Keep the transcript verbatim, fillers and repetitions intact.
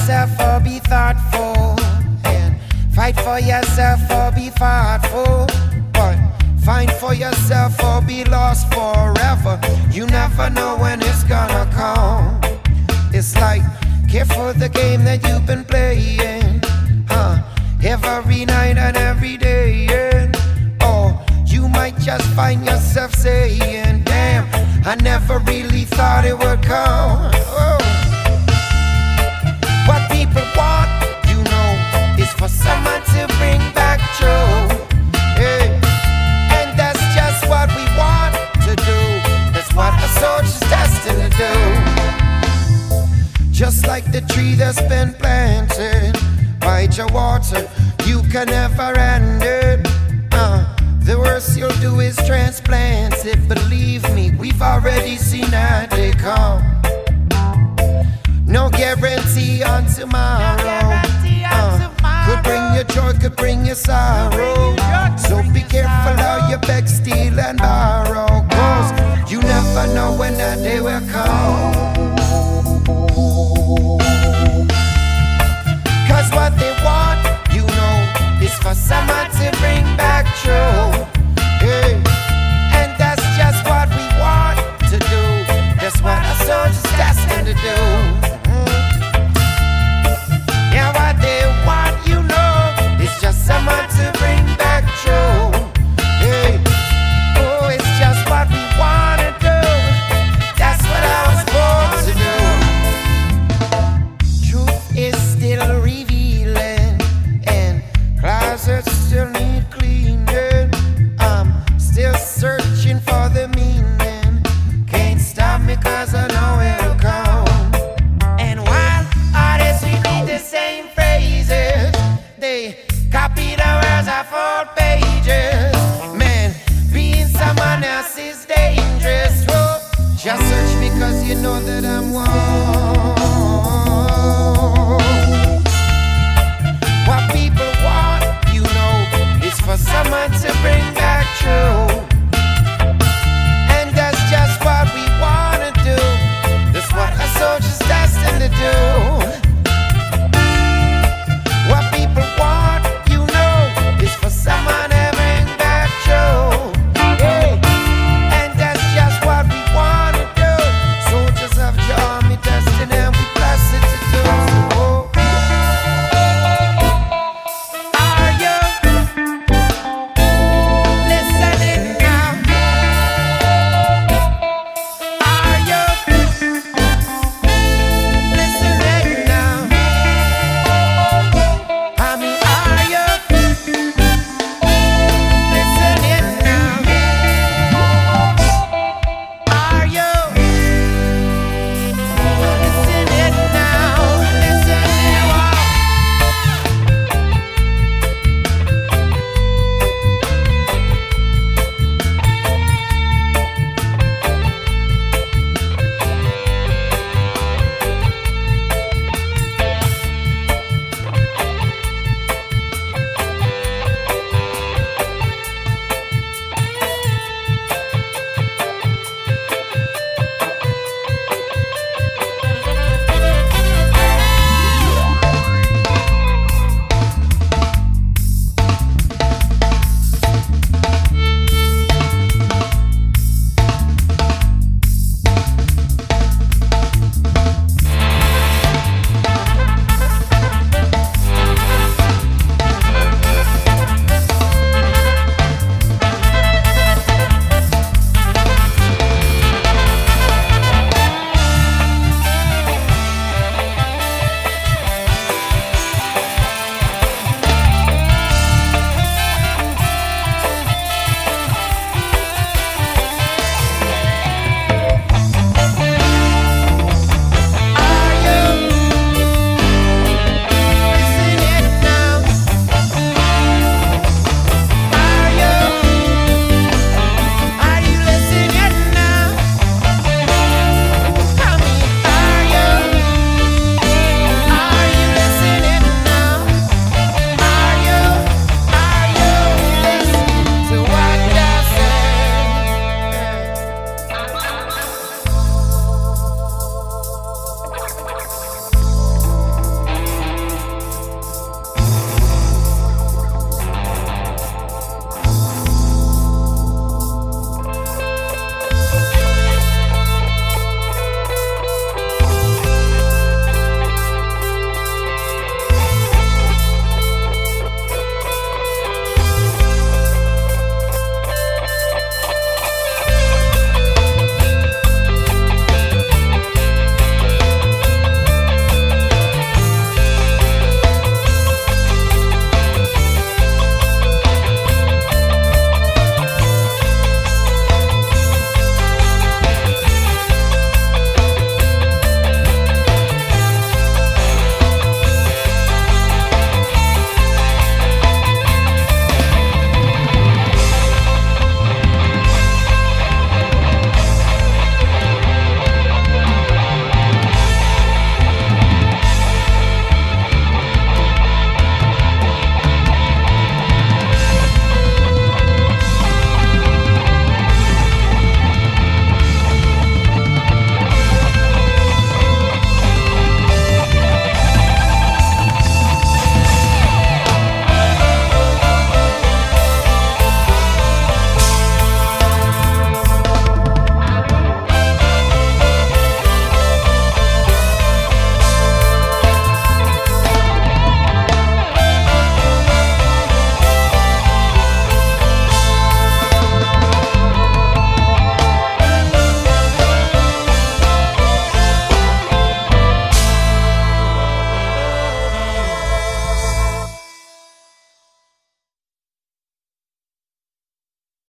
yourself or be thoughtful, and fight for yourself or be thoughtful. But find for yourself or be lost forever. You never know when it's gonna come. It's like, care for the game that you've been playing, huh? Every night and every day, and oh, you might just find yourself saying, damn, I never really thought it would come. Oh. What people want, you know, is for someone to bring back joy. Hey. And that's just what we want to do. That's what a soldier's destined to do. Just like the tree that's been planted by your water, you can never end it. Uh, the worst you'll do is transplant it. Believe me, we've already seen that they come. No guarantee on tomorrow. Uh, could bring you joy, could bring you sorrow. So